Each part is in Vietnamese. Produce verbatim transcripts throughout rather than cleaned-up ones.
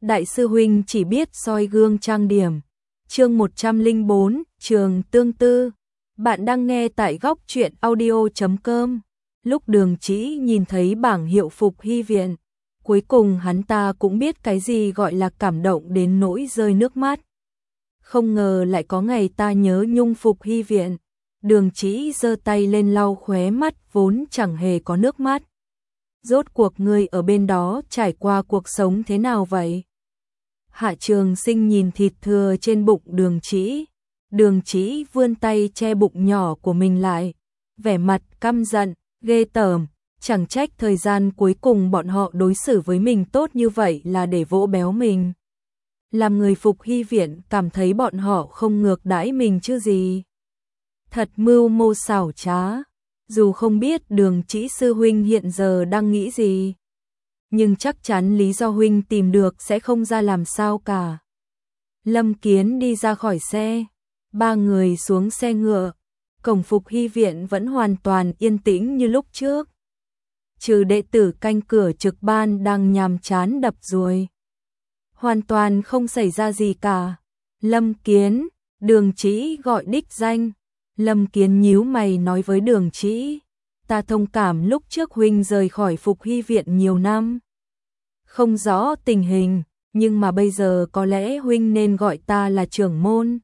Đại sư huynh chỉ biết soi gương trang điểm. Chương một trăm lẻ bốn, Trường Tương Tư. Bạn đang nghe tại góc truyện audio chấm com. Lúc Đường Chỉ nhìn thấy bảng hiệu Phục Hy Viện, cuối cùng hắn ta cũng biết cái gì gọi là cảm động đến nỗi rơi nước mắt. Không ngờ lại có ngày ta nhớ nhung Phục Hy Viện. Đường Chỉ giơ tay lên lau khóe mắt vốn chẳng hề có nước mắt. Rốt cuộc ngươi ở bên đó trải qua cuộc sống thế nào vậy? Hạ Trường Sinh nhìn thịt thừa trên bụng Đường Chỉ. Đường Chỉ vươn tay che bụng nhỏ của mình lại, vẻ mặt căm giận, ghê tởm, chẳng trách thời gian cuối cùng bọn họ đối xử với mình tốt như vậy là để vỗ béo mình. Làm người Phục Hy Viện cảm thấy bọn họ không ngược đãi mình chứ gì. Thật mưu mô xảo trá, dù không biết Đường Chỉ sư huynh hiện giờ đang nghĩ gì, nhưng chắc chắn lý do huynh tìm được sẽ không ra làm sao cả. Lâm Kiến đi ra khỏi xe, ba người xuống xe ngựa, cổng Phục Hy Viện vẫn hoàn toàn yên tĩnh như lúc trước. Trừ đệ tử canh cửa trực ban đang nhàm chán đập ruồi. Hoàn toàn không xảy ra gì cả. Lâm Kiến, Đường Chỉ gọi đích danh. Lâm Kiến nhíu mày nói với Đường Chỉ, ta thông cảm lúc trước huynh rời khỏi Phục Hy Viện nhiều năm. Không rõ tình hình, nhưng mà bây giờ có lẽ huynh nên gọi ta là trưởng môn.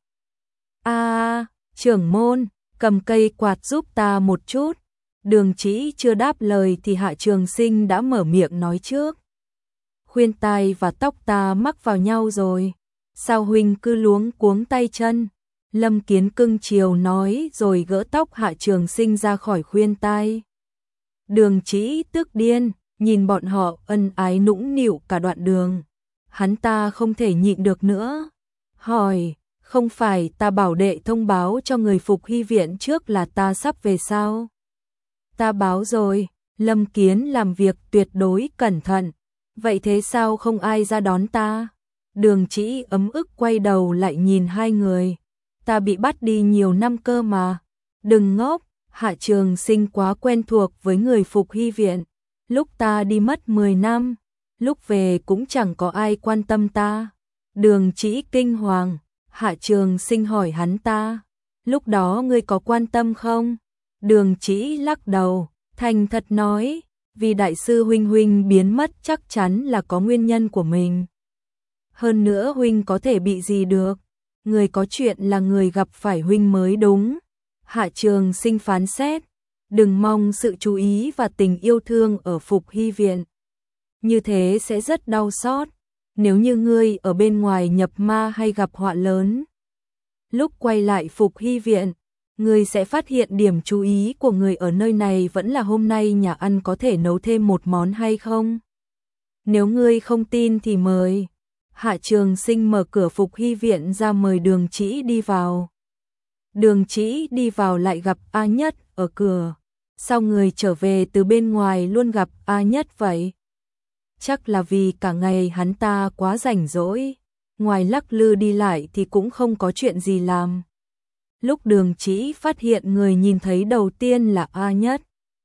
A, trưởng môn, cầm cây quạt giúp ta một chút. Đường Chỉ chưa đáp lời thì Hạ Trường Sinh đã mở miệng nói trước. Khuyên tai và tóc ta mắc vào nhau rồi, sao huynh cứ luống cuống tay chân? Lâm Kiến cưng chiều nói rồi gỡ tóc Hạ Trường Sinh ra khỏi khuyên tai. Đường Chỉ tức điên, nhìn bọn họ ân ái nũng nịu cả đoạn đường. Hắn ta không thể nhịn được nữa. Hỏi, không phải ta bảo đệ thông báo cho người Phục Hy Viện trước là ta sắp về sao? Ta báo rồi. Lâm Kiến làm việc tuyệt đối cẩn thận. Vậy thế sao không ai ra đón ta? Đường Chỉ ấm ức quay đầu lại nhìn hai người. Ta bị bắt đi nhiều năm cơ mà. Đừng ngốc, Hạ Trường Sinh quá quen thuộc với người Phục Hy Viện. Lúc ta đi mất mười năm, lúc về cũng chẳng có ai quan tâm ta. Đường Chỉ kinh hoàng, Hạ Trường Sinh hỏi hắn ta, lúc đó ngươi có quan tâm không? Đường Chỉ lắc đầu, thành thật nói, vì đại sư huynh huynh biến mất chắc chắn là có nguyên nhân của mình. Hơn nữa huynh có thể bị gì được, người có chuyện là người gặp phải huynh mới đúng. Hạ Trường Sinh phán xét, đừng mong sự chú ý và tình yêu thương ở Phục Hy Viện. Như thế sẽ rất đau xót, nếu như ngươi ở bên ngoài nhập ma hay gặp họa lớn. Lúc quay lại Phục Hy Viện, ngươi sẽ phát hiện điểm chú ý của người ở nơi này vẫn là hôm nay nhà ăn có thể nấu thêm một món hay không. Nếu ngươi không tin thì mời. Hạ Trường Sinh mở cửa Phục Hy Viện ra mời Đường Chỉ đi vào. Đường Chỉ đi vào lại gặp A Nhất ở cửa. Sao người trở về từ bên ngoài luôn gặp A Nhất vậy? Chắc là vì cả ngày hắn ta quá rảnh rỗi, ngoài lắc lư đi lại thì cũng không có chuyện gì làm. Lúc Đường Chỉ phát hiện người nhìn thấy đầu tiên là A Nhất.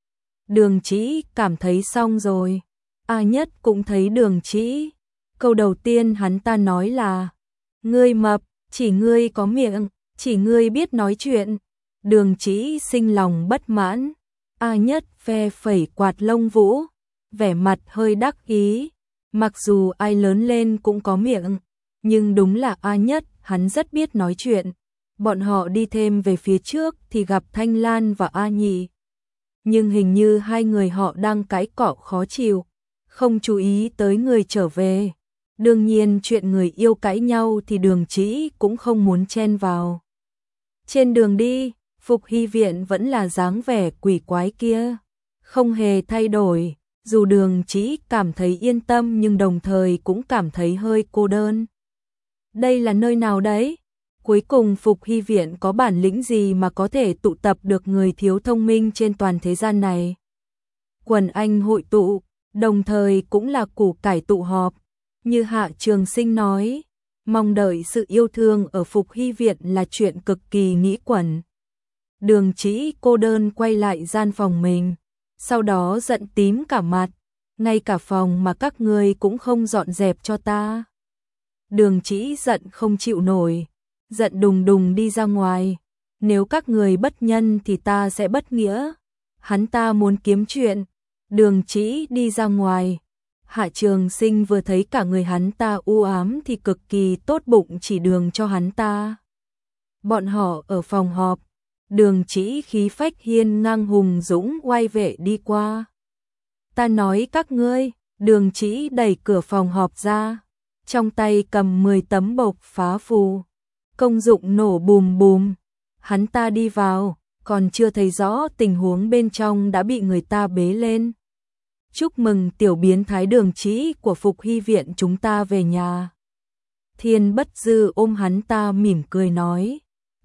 Đường Chỉ cảm thấy xong rồi. A Nhất cũng thấy Đường Chỉ. Câu đầu tiên hắn ta nói là, ngươi mập, chỉ ngươi có miệng, chỉ ngươi biết nói chuyện. Đường Chỉ sinh lòng bất mãn. A Nhất phe phẩy quạt lông vũ, vẻ mặt hơi đắc ý. Mặc dù ai lớn lên cũng có miệng, nhưng đúng là A Nhất, hắn rất biết nói chuyện. Bọn họ đi thêm về phía trước thì gặp Thanh Lan và A Nhị. Nhưng hình như hai người họ đang cãi cọ khó chịu, không chú ý tới người trở về. Đương nhiên chuyện người yêu cãi nhau thì Đường Chỉ cũng không muốn chen vào. Trên đường đi, Phục Hy Viện vẫn là dáng vẻ quỷ quái kia, không hề thay đổi, dù Đường Chỉ cảm thấy yên tâm nhưng đồng thời cũng cảm thấy hơi cô đơn. Đây là nơi nào đấy? Cuối cùng Phục Hy Viện có bản lĩnh gì mà có thể tụ tập được người thiếu thông minh trên toàn thế gian này? Quần anh hội tụ, đồng thời cũng là củ cải tụ họp. Như Hạ Trường Sinh nói, mong đợi sự yêu thương ở Phục Hy Viện là chuyện cực kỳ nghĩ quẩn. Đường Chỉ cô đơn quay lại gian phòng mình, sau đó giận tím cả mặt, ngay cả phòng mà các ngươi cũng không dọn dẹp cho ta. Đường Chỉ giận không chịu nổi, giận đùng đùng đi ra ngoài. Nếu các người bất nhân thì ta sẽ bất nghĩa. Hắn ta muốn kiếm chuyện. Đường Chỉ đi ra ngoài. Hạ Trường Sinh vừa thấy cả người hắn ta u ám thì cực kỳ tốt bụng chỉ đường cho hắn ta. Bọn họ ở phòng họp. Đường Chỉ khí phách hiên ngang hùng dũng oai vệ đi qua. Ta nói các ngươi. Đường Chỉ đẩy cửa phòng họp ra. Trong tay cầm mười tấm bộc phá phù. Công dụng nổ bùm bùm. Hắn ta đi vào, còn chưa thấy rõ tình huống bên trong đã bị người ta bế lên. Chúc mừng tiểu biến thái Đường Chỉ của Phục Hy viện chúng ta về nhà. Thiên Bất Dư ôm hắn ta mỉm cười nói.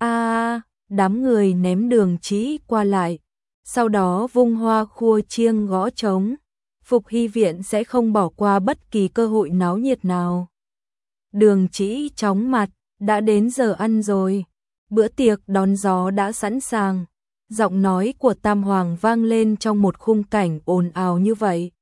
A, đám người ném Đường Chỉ qua lại. Sau đó vung hoa khua chiêng gõ trống. Phục Hy viện sẽ không bỏ qua bất kỳ cơ hội náo nhiệt nào. Đường Chỉ chóng mặt, đã đến giờ ăn rồi. Bữa tiệc đón gió đã sẵn sàng. Giọng nói của Tam Hoàng vang lên trong một khung cảnh ồn ào như vậy.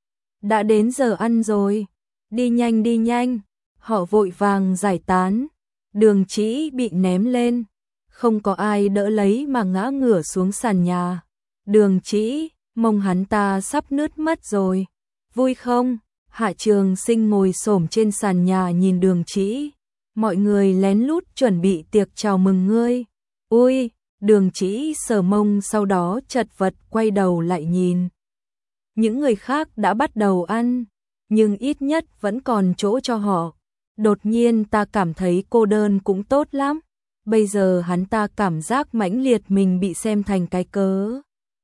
Đã đến giờ ăn rồi. Đi nhanh đi nhanh. Họ vội vàng giải tán. Đường Chỉ bị ném lên. Không có ai đỡ lấy mà ngã ngửa xuống sàn nhà. Đường Chỉ, mông hắn ta sắp nứt mất rồi. Vui không? Hạ Trường Sinh ngồi xổm trên sàn nhà nhìn Đường Chỉ. Mọi người lén lút chuẩn bị tiệc chào mừng ngươi. Ui, Đường Chỉ sờ mông sau đó chật vật quay đầu lại nhìn. Những người khác đã bắt đầu ăn, nhưng ít nhất vẫn còn chỗ cho họ. Đột nhiên ta cảm thấy cô đơn cũng tốt lắm. Bây giờ hắn ta cảm giác mãnh liệt mình bị xem thành cái cớ.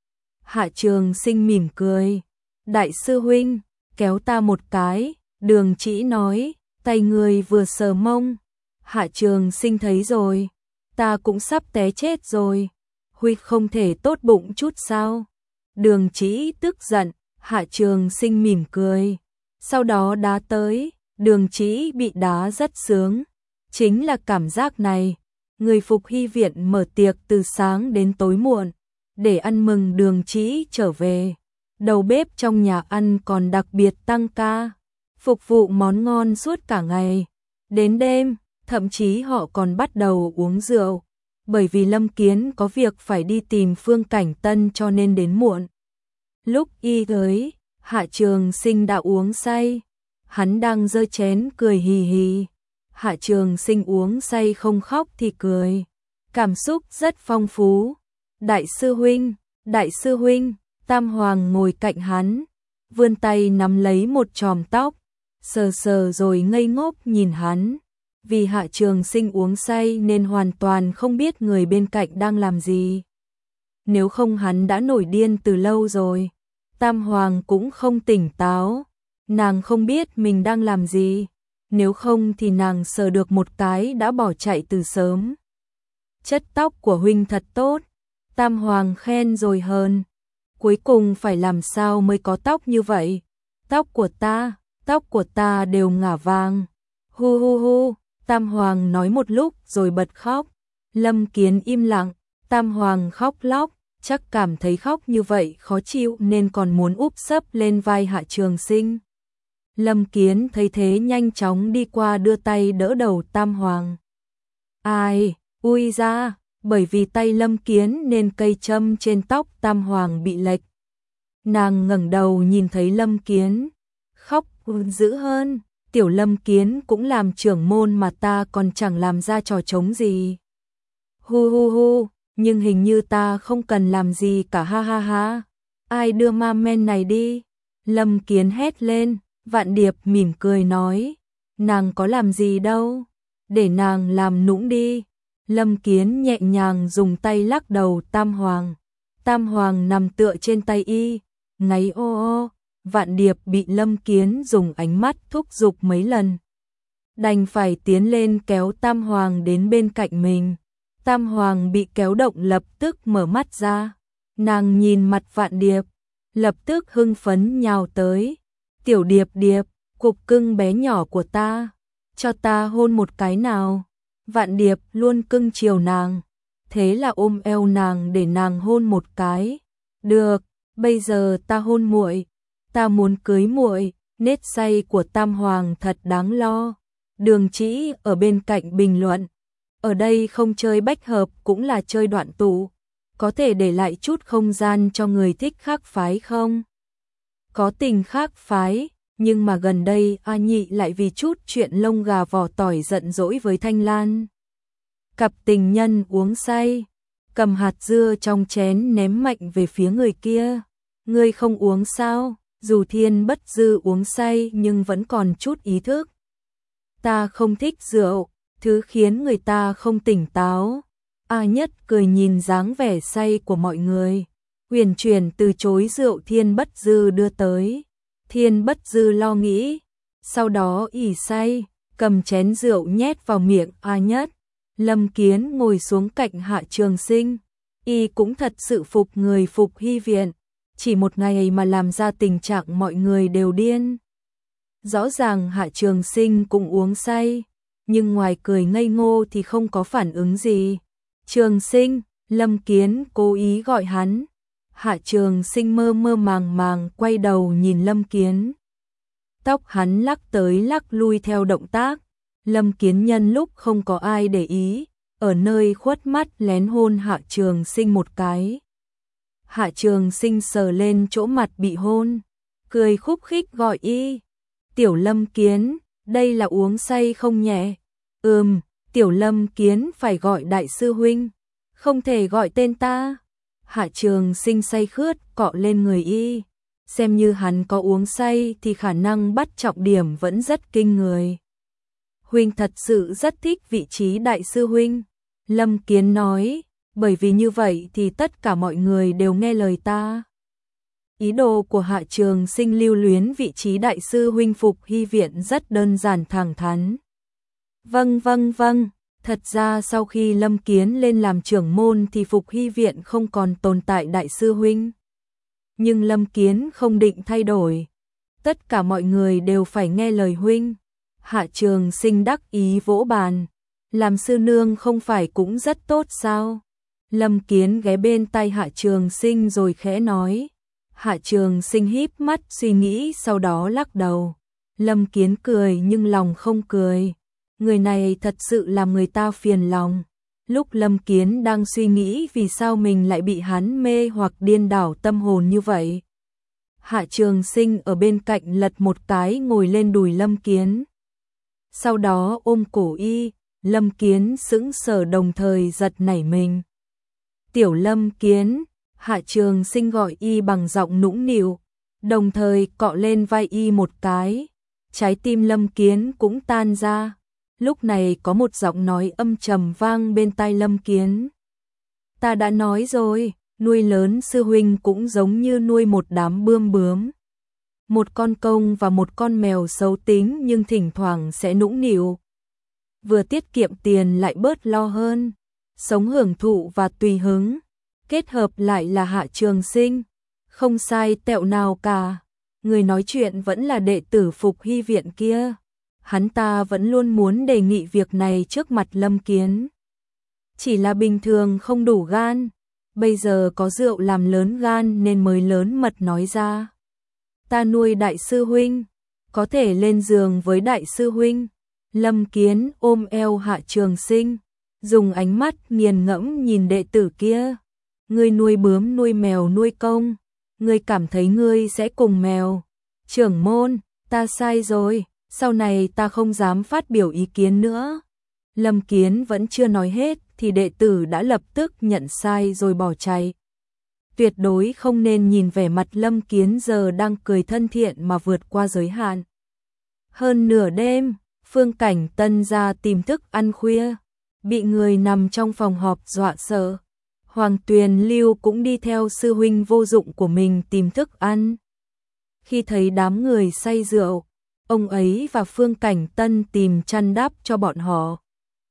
Hạ Trường Sinh mỉm cười. Đại sư huynh, kéo ta một cái. Đường Chỉ nói, tay người vừa sờ mông. Hạ Trường Sinh thấy rồi. Ta cũng sắp té chết rồi. Huy không thể tốt bụng chút sao? Đường Chỉ tức giận. Hạ Trường Sinh mỉm cười. Sau đó đá tới. Đường Chỉ bị đá rất sướng. Chính là cảm giác này. Người Phục Hy viện mở tiệc từ sáng đến tối muộn. Để ăn mừng Đường Chỉ trở về. Đầu bếp trong nhà ăn còn đặc biệt tăng ca. Phục vụ món ngon suốt cả ngày. Đến đêm, thậm chí họ còn bắt đầu uống rượu. Bởi vì Lâm Kiến có việc phải đi tìm Phương Cảnh Tân cho nên đến muộn. Lúc y tới, Hạ Trường Sinh đã uống say. Hắn đang giơ chén cười hì hì. Hạ Trường Sinh uống say không khóc thì cười. Cảm xúc rất phong phú. Đại sư huynh, đại sư huynh, Tam Hoàng ngồi cạnh hắn. Vươn tay nắm lấy một chòm tóc. Sờ sờ rồi ngây ngốc nhìn hắn. Vì Hạ Trường Sinh uống say nên hoàn toàn không biết người bên cạnh đang làm gì. Nếu không hắn đã nổi điên từ lâu rồi. Tam Hoàng cũng không tỉnh táo. Nàng không biết mình đang làm gì. Nếu không thì nàng sờ được một cái đã bỏ chạy từ sớm. Chất tóc của huynh thật tốt. Tam Hoàng khen rồi hơn. Cuối cùng phải làm sao mới có tóc như vậy? Tóc của ta, tóc của ta đều ngả vàng. Hu hu hu, Tam Hoàng nói một lúc rồi bật khóc. Lâm Kiến im lặng, Tam Hoàng khóc lóc, chắc cảm thấy khóc như vậy khó chịu nên còn muốn úp sấp lên vai Hạ Trường Sinh. Lâm Kiến thấy thế nhanh chóng đi qua đưa tay đỡ đầu Tam Hoàng. Ai, ui ra, bởi vì tay Lâm Kiến nên cây châm trên tóc Tam Hoàng bị lệch. Nàng ngẩng đầu nhìn thấy Lâm Kiến, khóc dữ hơn. Tiểu Lâm Kiến cũng làm trưởng môn mà ta còn chẳng làm ra trò trống gì. Hu hu hu, nhưng hình như ta không cần làm gì cả ha ha ha. Ai đưa ma men này đi? Lâm Kiến hét lên, Vạn Điệp mỉm cười nói. Nàng có làm gì đâu, để nàng làm nũng đi. Lâm Kiến nhẹ nhàng dùng tay lắc đầu Tam Hoàng. Tam Hoàng nằm tựa trên tay y, ngáy ô ô. Vạn Điệp bị Lâm Kiến dùng ánh mắt thúc giục mấy lần. Đành phải tiến lên kéo Tam Hoàng đến bên cạnh mình. Tam Hoàng bị kéo động lập tức mở mắt ra. Nàng nhìn mặt Vạn Điệp, lập tức hưng phấn nhào tới. Tiểu Điệp Điệp, cục cưng bé nhỏ của ta, cho ta hôn một cái nào. Vạn Điệp luôn cưng chiều nàng. Thế là ôm eo nàng để nàng hôn một cái. Được, bây giờ ta hôn muội. Ta muốn cưới muội. Nết say của Tam Hoàng thật đáng lo. Đường Chỉ ở bên cạnh bình luận, ở đây không chơi bách hợp cũng là chơi đoạn tụ, có thể để lại chút không gian cho người thích khác phái không? Có tình khác phái, nhưng mà gần đây A Nhị lại vì chút chuyện lông gà vỏ tỏi giận dỗi với Thanh Lan. Cặp tình nhân uống say, cầm hạt dưa trong chén ném mạnh về phía người kia. Ngươi không uống sao? Dù Thiên Bất Dư uống say nhưng vẫn còn chút ý thức. Ta không thích rượu, thứ khiến người ta không tỉnh táo. A Nhất cười nhìn dáng vẻ say của mọi người, uyển chuyển từ chối rượu Thiên Bất Dư đưa tới. Thiên Bất Dư lo nghĩ, sau đó ỉ say, cầm chén rượu nhét vào miệng A Nhất. Lâm Kiến ngồi xuống cạnh Hạ Trường Sinh, y cũng thật sự phục người Phục Hy viện, chỉ một ngày mà làm ra tình trạng mọi người đều điên. Rõ ràng Hạ Trường Sinh cũng uống say, nhưng ngoài cười ngây ngô thì không có phản ứng gì. Trường Sinh, Lâm Kiến cố ý gọi hắn. Hạ Trường Sinh mơ mơ màng màng quay đầu nhìn Lâm Kiến. Tóc hắn lắc tới lắc lui theo động tác. Lâm Kiến nhân lúc không có ai để ý, ở nơi khuất mắt lén hôn Hạ Trường Sinh một cái. Hạ Trường Sinh sờ lên chỗ mặt bị hôn, cười khúc khích gọi y. Tiểu Lâm Kiến, đây là uống say không nhẹ? Ừm, Tiểu Lâm Kiến phải gọi đại sư huynh, không thể gọi tên ta. Hạ Trường Sinh say khướt cọ lên người y, xem như hắn có uống say thì khả năng bắt trọng điểm vẫn rất kinh người. Huynh thật sự rất thích vị trí đại sư huynh. Lâm Kiến nói, bởi vì như vậy thì tất cả mọi người đều nghe lời ta. Ý đồ của Hạ Trường Sinh lưu luyến vị trí đại sư huynh Phục Hy viện rất đơn giản thẳng thắn. Vâng vâng vâng, thật ra sau khi Lâm Kiến lên làm trưởng môn thì Phục Hy viện không còn tồn tại đại sư huynh. Nhưng Lâm Kiến không định thay đổi. Tất cả mọi người đều phải nghe lời huynh. Hạ Trường Sinh đắc ý vỗ bàn. Làm sư nương không phải cũng rất tốt sao? Lâm Kiến ghé bên tai Hạ Trường Sinh rồi khẽ nói. Hạ Trường Sinh híp mắt suy nghĩ sau đó lắc đầu. Lâm Kiến cười nhưng lòng không cười. Người này thật sự làm người ta phiền lòng. Lúc Lâm Kiến đang suy nghĩ vì sao mình lại bị hắn mê hoặc điên đảo tâm hồn như vậy. Hạ Trường Sinh ở bên cạnh lật một cái ngồi lên đùi Lâm Kiến. Sau đó ôm cổ y, Lâm Kiến sững sờ đồng thời giật nảy mình. Tiểu Lâm Kiến, Hạ Trường Sinh gọi y bằng giọng nũng nịu, đồng thời cọ lên vai y một cái. Trái tim Lâm Kiến cũng tan ra. Lúc này có một giọng nói âm trầm vang bên tai Lâm Kiến. Ta đã nói rồi, nuôi lớn sư huynh cũng giống như nuôi một đám bươm bướm. Một con công và một con mèo xấu tính nhưng thỉnh thoảng sẽ nũng nịu. Vừa tiết kiệm tiền lại bớt lo hơn, sống hưởng thụ và tùy hứng, kết hợp lại là Hạ Trường Sinh, không sai tẹo nào cả. Người nói chuyện vẫn là đệ tử Phục Hy viện kia. Hắn ta vẫn luôn muốn đề nghị việc này trước mặt Lâm Kiến. Chỉ là bình thường không đủ gan, bây giờ có rượu làm lớn gan nên mới lớn mật nói ra. Ta nuôi đại sư huynh, có thể lên giường với đại sư huynh. Lâm Kiến ôm eo Hạ Trường Sinh, dùng ánh mắt nghiền ngẫm nhìn đệ tử kia. Ngươi nuôi bướm nuôi mèo nuôi công, ngươi cảm thấy ngươi sẽ cùng mèo. Trưởng môn, ta sai rồi, sau này ta không dám phát biểu ý kiến nữa. Lâm Kiến vẫn chưa nói hết thì đệ tử đã lập tức nhận sai rồi bỏ chạy. Tuyệt đối không nên nhìn vẻ mặt Lâm Kiến giờ đang cười thân thiện mà vượt qua giới hạn. Hơn nửa đêm, Phương Cảnh Tân ra tìm thức ăn khuya, bị người nằm trong phòng họp dọa sợ. Hoàng Tuyền Lưu cũng đi theo sư huynh vô dụng của mình tìm thức ăn. Khi thấy đám người say rượu, ông ấy và Phương Cảnh Tân tìm chăn đắp cho bọn họ.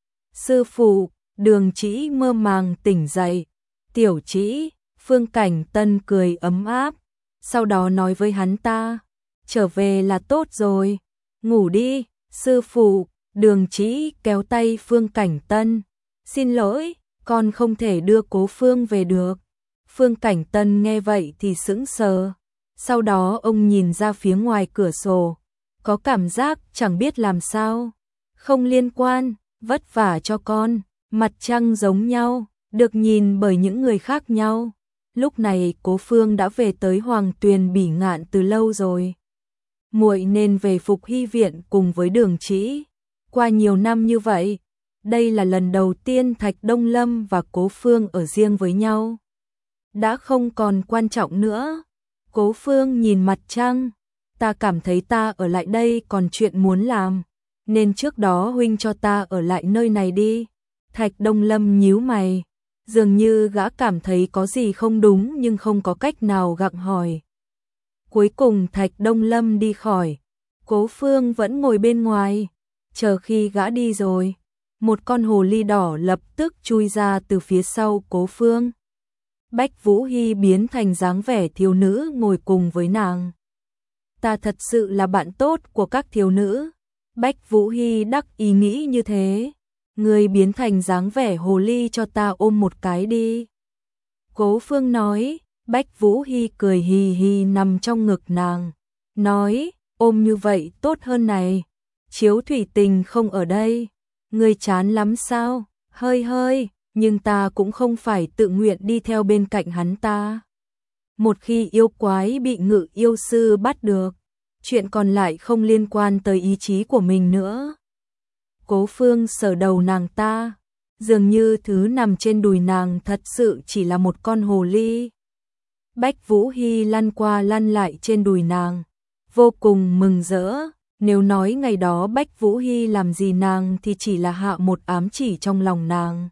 Sư phụ, Đường Chỉ mơ màng tỉnh dậy. Tiểu Chỉ, Phương Cảnh Tân cười ấm áp, sau đó nói với hắn ta, trở về là tốt rồi, ngủ đi. Sư phụ, Đường Chỉ kéo tay Phương Cảnh Tân, xin lỗi, con không thể đưa Cố Phương về được. Phương Cảnh Tân nghe vậy thì sững sờ, sau đó ông nhìn ra phía ngoài cửa sổ, có cảm giác chẳng biết làm sao. Không liên quan, vất vả cho con, mặt trăng giống nhau, được nhìn bởi những người khác nhau. Lúc này Cố Phương đã về tới Hoàng Tuyền Bỉ Ngạn từ lâu rồi. Muội nên về Phục Hy viện cùng với Đường Trĩ. Qua nhiều năm như vậy, đây là lần đầu tiên Thạch Đông Lâm và Cố Phương ở riêng với nhau. Đã không còn quan trọng nữa. Cố Phương nhìn mặt trăng, ta cảm thấy ta ở lại đây còn chuyện muốn làm, nên trước đó huynh cho ta ở lại nơi này đi. Thạch Đông Lâm nhíu mày, dường như gã cảm thấy có gì không đúng nhưng không có cách nào gặng hỏi. Cuối cùng Thạch Đông Lâm đi khỏi, Cố Phương vẫn ngồi bên ngoài, chờ khi gã đi rồi. Một con hồ ly đỏ lập tức chui ra từ phía sau Cố Phương. Bách Vũ Hy biến thành dáng vẻ thiếu nữ ngồi cùng với nàng. Ta thật sự là bạn tốt của các thiếu nữ. Bách Vũ Hy đắc ý nghĩ như thế. Ngươi biến thành dáng vẻ hồ ly cho ta ôm một cái đi. Cố Phương nói. Bách Vũ Hy cười hì hì nằm trong ngực nàng. Nói, ôm như vậy tốt hơn này. Chiếu Thủy Tình không ở đây. Ngươi chán lắm sao? Hơi hơi, nhưng ta cũng không phải tự nguyện đi theo bên cạnh hắn ta. Một khi yêu quái bị Ngự yêu sư bắt được, chuyện còn lại không liên quan tới ý chí của mình nữa. Cố Phương sờ đầu nàng ta, dường như thứ nằm trên đùi nàng thật sự chỉ là một con hồ ly. Bách Vũ Hy lăn qua lăn lại trên đùi nàng, vô cùng mừng rỡ. Nếu nói ngày đó Bách Vũ Hy làm gì nàng thì chỉ là hạ một ám chỉ trong lòng nàng.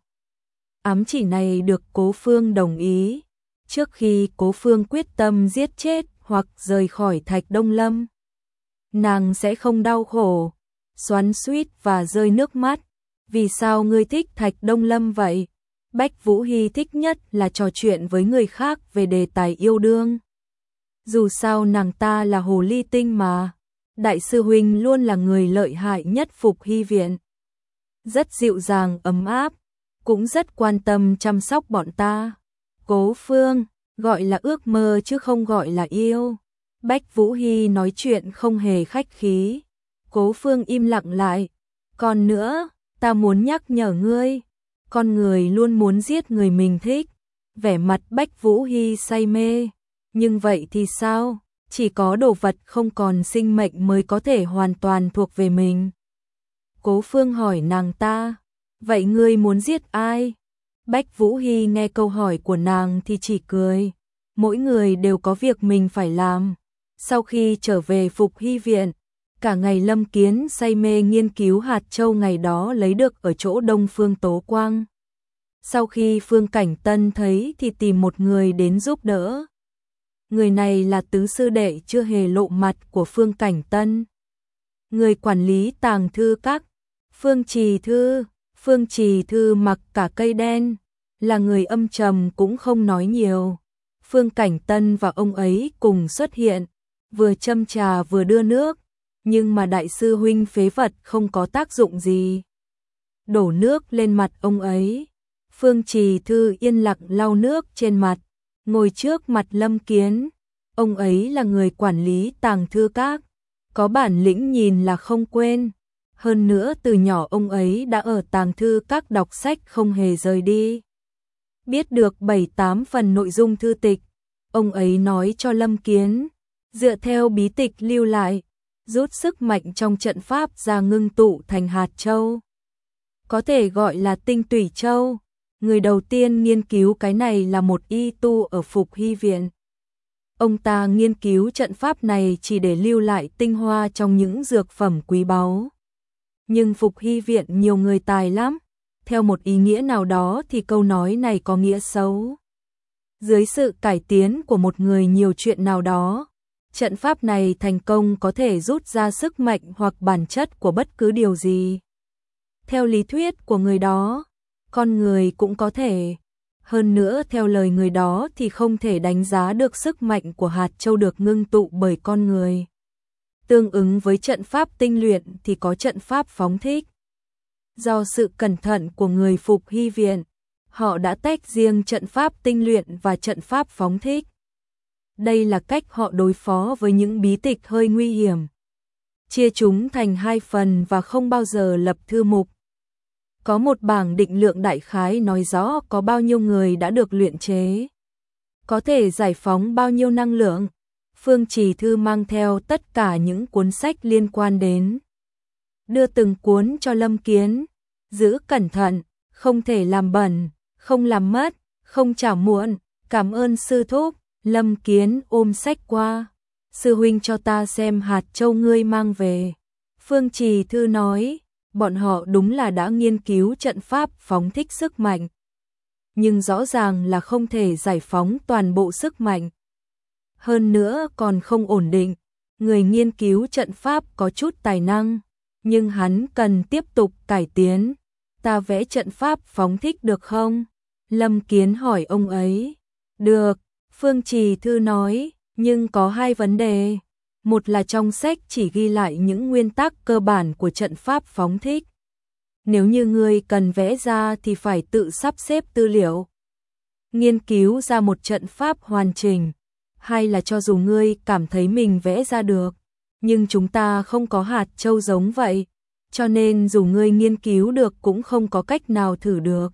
Ám chỉ này được Cố Phương đồng ý, trước khi Cố Phương quyết tâm giết chết hoặc rời khỏi Thạch Đông Lâm. Nàng sẽ không đau khổ, xoắn xuýt và rơi nước mắt. Vì sao ngươi thích Thạch Đông Lâm vậy? Bách Vũ Hy thích nhất là trò chuyện với người khác về đề tài yêu đương. Dù sao nàng ta là hồ ly tinh mà. Đại sư huynh luôn là người lợi hại nhất Phục Hy viện. Rất dịu dàng ấm áp, cũng rất quan tâm chăm sóc bọn ta. Cố Phương, gọi là ước mơ chứ không gọi là yêu. Bách Vũ Hy nói chuyện không hề khách khí. Cố Phương im lặng lại. Còn nữa, ta muốn nhắc nhở ngươi, con người luôn muốn giết người mình thích. Vẻ mặt Bách Vũ Hy say mê. Nhưng vậy thì sao? Chỉ có đồ vật không còn sinh mệnh mới có thể hoàn toàn thuộc về mình. Cố Phương hỏi nàng ta, vậy ngươi muốn giết ai? Bách Vũ Hy nghe câu hỏi của nàng thì chỉ cười. Mỗi người đều có việc mình phải làm. Sau khi trở về Phục Hy viện, cả ngày Lâm Kiến say mê nghiên cứu hạt châu ngày đó lấy được ở chỗ Đông Phương Tố Quang. Sau khi Phương Cảnh Tân thấy thì tìm một người đến giúp đỡ. Người này là tứ sư đệ chưa hề lộ mặt của Phương Cảnh Tân. Người quản lý tàng thư các, Phương Trì Thư. Phương Trì Thư mặc cả cây đen, là người âm trầm cũng không nói nhiều. Phương Cảnh Tân và ông ấy cùng xuất hiện, vừa châm trà vừa đưa nước, nhưng mà đại sư huynh phế vật không có tác dụng gì. Đổ nước lên mặt ông ấy. Phương Trì Thư yên lặng lau nước trên mặt, ngồi trước mặt Lâm Kiến. Ông ấy là người quản lý tàng thư các, có bản lĩnh nhìn là không quên. Hơn nữa từ nhỏ ông ấy đã ở tàng thư các đọc sách không hề rời đi. Biết được bảy tám phần nội dung thư tịch, ông ấy nói cho Lâm Kiến, dựa theo bí tịch lưu lại, rút sức mạnh trong trận pháp ra ngưng tụ thành hạt châu. Có thể gọi là tinh tủy châu. Người đầu tiên nghiên cứu cái này là một y tu ở Phục Hy viện. Ông ta nghiên cứu trận pháp này chỉ để lưu lại tinh hoa trong những dược phẩm quý báu. Nhưng Phục Hy viện nhiều người tài lắm. Theo một ý nghĩa nào đó thì câu nói này có nghĩa xấu. Dưới sự cải tiến của một người nhiều chuyện nào đó, trận pháp này thành công có thể rút ra sức mạnh hoặc bản chất của bất cứ điều gì. Theo lý thuyết của người đó, con người cũng có thể. Hơn nữa theo lời người đó thì không thể đánh giá được sức mạnh của hạt châu được ngưng tụ bởi con người. Tương ứng với trận pháp tinh luyện thì có trận pháp phóng thích. Do sự cẩn thận của người Phục Hy viện, họ đã tách riêng trận pháp tinh luyện và trận pháp phóng thích. Đây là cách họ đối phó với những bí tịch hơi nguy hiểm. chia chúng thành hai phần và không bao giờ lập thư mục. Có một bảng định lượng đại khái nói rõ có bao nhiêu người đã được luyện chế, có thể giải phóng bao nhiêu năng lượng. Phương Trì Thư mang theo tất cả những cuốn sách liên quan đến, đưa từng cuốn cho Lâm Kiến, giữ cẩn thận, không thể làm bẩn, không làm mất, không trả muộn, cảm ơn sư thúc. Lâm Kiến ôm sách qua, sư huynh cho ta xem hạt châu ngươi mang về. Phương Trì Thư nói, bọn họ đúng là đã nghiên cứu trận pháp phóng thích sức mạnh, nhưng rõ ràng là không thể giải phóng toàn bộ sức mạnh. Hơn nữa còn không ổn định, người nghiên cứu trận pháp có chút tài năng, nhưng hắn cần tiếp tục cải tiến. Ta vẽ trận pháp phóng thích được không? Lâm Kiến hỏi ông ấy. Được, Phương Trì Thư nói, nhưng có hai vấn đề. Một là trong sách chỉ ghi lại những nguyên tắc cơ bản của trận pháp phóng thích. Nếu như ngươi cần vẽ ra thì phải tự sắp xếp tư liệu, nghiên cứu ra một trận pháp hoàn chỉnh. Hay là cho dù ngươi cảm thấy mình vẽ ra được, nhưng chúng ta không có hạt châu giống vậy, cho nên dù ngươi nghiên cứu được cũng không có cách nào thử được.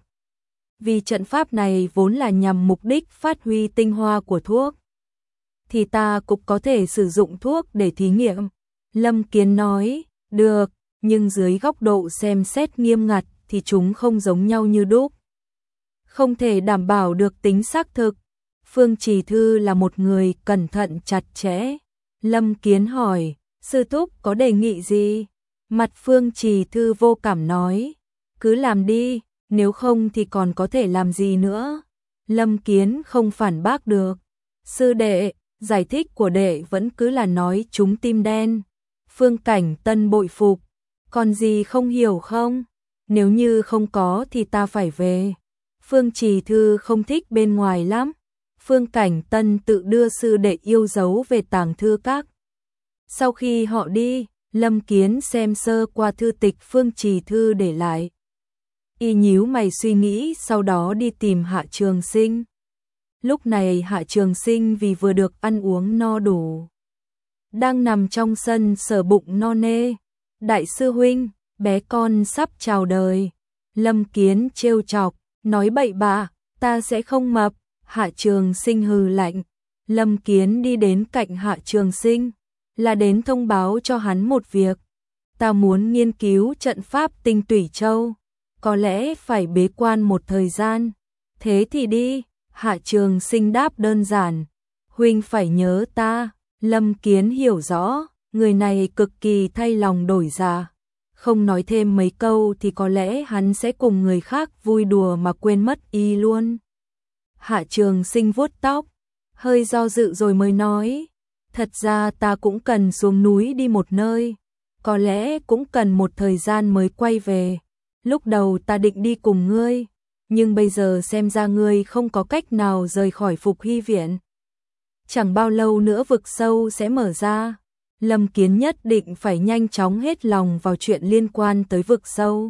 Vì trận pháp này vốn là nhằm mục đích phát huy tinh hoa của thuốc, thì ta cũng có thể sử dụng thuốc để thí nghiệm. Lâm Kiến nói, được, nhưng dưới góc độ xem xét nghiêm ngặt thì chúng không giống nhau như đúc, không thể đảm bảo được tính xác thực. Phương Trì Thư là một người cẩn thận chặt chẽ. Lâm Kiến hỏi, sư thúc có đề nghị gì? Mặt Phương Trì Thư vô cảm nói, cứ làm đi, nếu không thì còn có thể làm gì nữa. Lâm Kiến không phản bác được. Sư đệ, giải thích của đệ vẫn cứ là nói chúng tim đen. Phương Cảnh Tân bội phục, còn gì không hiểu không? Nếu như không có thì ta phải về. Phương Trì Thư không thích bên ngoài lắm. Phương Cảnh Tân tự đưa sư đệ yêu dấu về tàng thư các. Sau khi họ đi, Lâm Kiến xem sơ qua thư tịch Phương Trì Thư để lại. Y nhíu mày suy nghĩ, sau đó đi tìm Hạ Trường Sinh. Lúc này Hạ Trường Sinh vì vừa được ăn uống no đủ, đang nằm trong sân sờ bụng no nê. Đại sư huynh, bé con sắp chào đời. Lâm Kiến trêu chọc, nói bậy bạ, ta sẽ không mập. Hạ Trường Sinh hừ lạnh. Lâm Kiến đi đến cạnh Hạ Trường Sinh, là đến thông báo cho hắn một việc. Ta muốn nghiên cứu trận pháp Tinh Tủy Châu, có lẽ phải bế quan một thời gian. Thế thì đi. Hạ Trường Sinh đáp đơn giản, huynh phải nhớ ta. Lâm Kiến hiểu rõ, người này cực kỳ thay lòng đổi dạ. Không nói thêm mấy câu thì có lẽ hắn sẽ cùng người khác vui đùa mà quên mất y luôn. Hạ Trường Sinh vuốt tóc, hơi do dự rồi mới nói, thật ra ta cũng cần xuống núi đi một nơi, có lẽ cũng cần một thời gian mới quay về. Lúc đầu ta định đi cùng ngươi, nhưng bây giờ xem ra ngươi không có cách nào rời khỏi Phục Hy Viện. Chẳng bao lâu nữa vực sâu sẽ mở ra. Lâm Kiến nhất định phải nhanh chóng hết lòng vào chuyện liên quan tới vực sâu.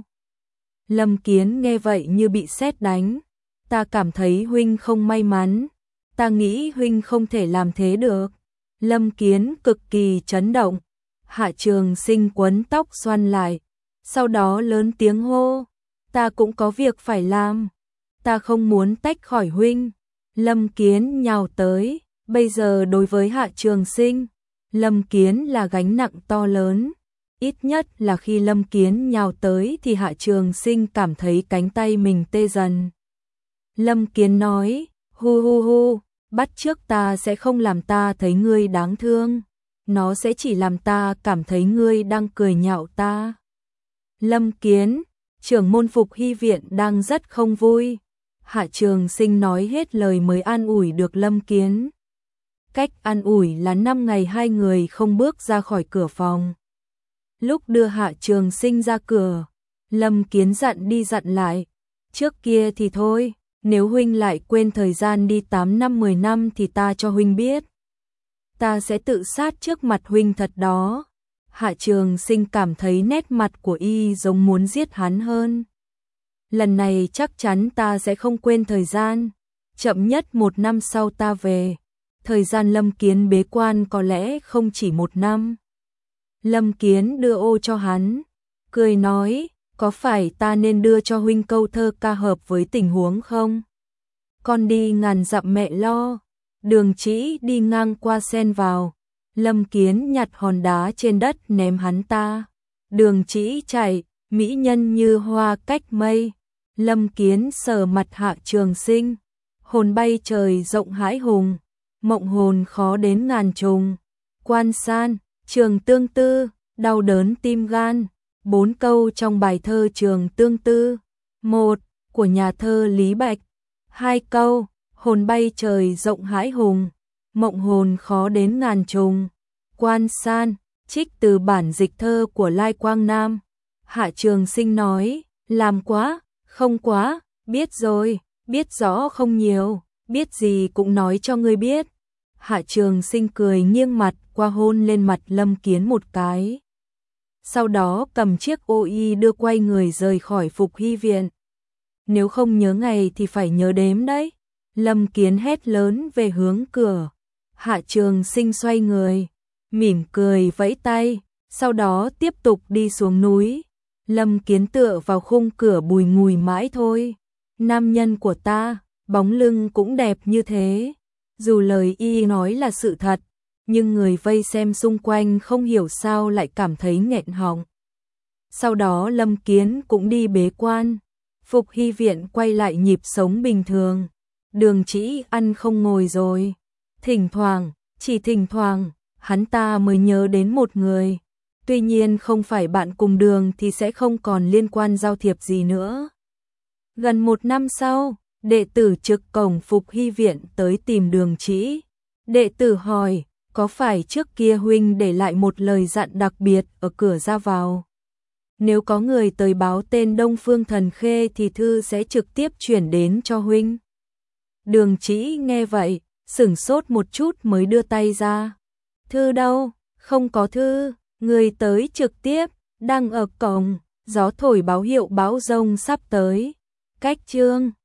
Lâm Kiến nghe vậy như bị sét đánh. Ta cảm thấy huynh không may mắn. Ta nghĩ huynh không thể làm thế được. Lâm Kiến cực kỳ chấn động. Hạ Trường Sinh quấn tóc xoăn lại, sau đó lớn tiếng hô, ta cũng có việc phải làm. Ta không muốn tách khỏi huynh. Lâm Kiến nhào tới. Bây giờ đối với Hạ Trường Sinh, Lâm Kiến là gánh nặng to lớn. Ít nhất là khi Lâm Kiến nhào tới thì Hạ Trường Sinh cảm thấy cánh tay mình tê dần. Lâm Kiến nói, hu hu hu, bắt chước ta sẽ không làm ta thấy ngươi đáng thương. Nó sẽ chỉ làm ta cảm thấy ngươi đang cười nhạo ta. Lâm Kiến, trưởng môn Phục Hy Viện đang rất không vui. Hạ Trường Sinh nói hết lời mới an ủi được Lâm Kiến. Cách an ủi là năm ngày hai người không bước ra khỏi cửa phòng. Lúc đưa Hạ Trường Sinh ra cửa, Lâm Kiến dặn đi dặn lại. Trước kia thì thôi, nếu huynh lại quên thời gian đi tám năm mười năm thì ta cho huynh biết. Ta sẽ tự sát trước mặt huynh thật đó. Hạ Trường Sinh cảm thấy nét mặt của y giống muốn giết hắn hơn. Lần này chắc chắn ta sẽ không quên thời gian. Chậm nhất một năm sau ta về. Thời gian Lâm Kiến bế quan có lẽ không chỉ một năm. Lâm Kiến đưa ô cho hắn, cười nói, có phải ta nên đưa cho huynh câu thơ ca hợp với tình huống không? Con đi ngàn dặm mẹ lo. Đường Trĩ đi ngang qua xen vào. Lâm Kiến nhặt hòn đá trên đất ném hắn ta. Đường Trĩ chạy, mỹ nhân như hoa cách mây. Lâm Kiến sờ mặt Hạ Trường Sinh. Hồn bay trời rộng hãi hùng, mộng hồn khó đến ngàn trùng. Quan san, Trường Tương Tư, đau đớn tim gan. Bốn câu trong bài thơ Trường Tương Tư. Một, của nhà thơ Lý Bạch. Hai câu, hồn bay trời rộng hãi hùng, mộng hồn khó đến ngàn trùng. Quan san, trích từ bản dịch thơ của Lai Quang Nam. Hạ Trường Sinh nói, làm quá, không quá, biết rồi, biết rõ không nhiều, biết gì cũng nói cho ngươi biết. Hạ Trường Sinh cười nghiêng mặt qua hôn lên mặt Lâm Kiến một cái. Sau đó cầm chiếc ô y đưa quay người rời khỏi Phục Hy viện. Nếu không nhớ ngày thì phải nhớ đếm đấy. Lâm Kiến hét lớn về hướng cửa. Hạ Trường Sinh xoay người, mỉm cười vẫy tay, sau đó tiếp tục đi xuống núi. Lâm Kiến tựa vào khung cửa bùi ngùi mãi thôi. Nam nhân của ta, bóng lưng cũng đẹp như thế. Dù lời y nói là sự thật, nhưng người vây xem xung quanh không hiểu sao lại cảm thấy nghẹn họng. Sau đó Lâm Kiến cũng đi bế quan. Phục Hy viện quay lại nhịp sống bình thường. Đường Trĩ ăn không ngồi rồi. Thỉnh thoảng, chỉ thỉnh thoảng, hắn ta mới nhớ đến một người. Tuy nhiên không phải bạn cùng đường thì sẽ không còn liên quan giao thiệp gì nữa. Gần một năm sau, đệ tử trực cổng Phục Hy viện tới tìm Đường Trĩ. Đệ tử hỏi, có phải trước kia huynh để lại một lời dặn đặc biệt ở cửa ra vào? Nếu có người tới báo tên Đông Phương Thần Khê thì thư sẽ trực tiếp chuyển đến cho huynh. Đường Trĩ nghe vậy, sửng sốt một chút mới đưa tay ra. Thư đâu? Không có thư, người tới trực tiếp, đang ở cổng, gió thổi báo hiệu bão giông sắp tới. Cách chương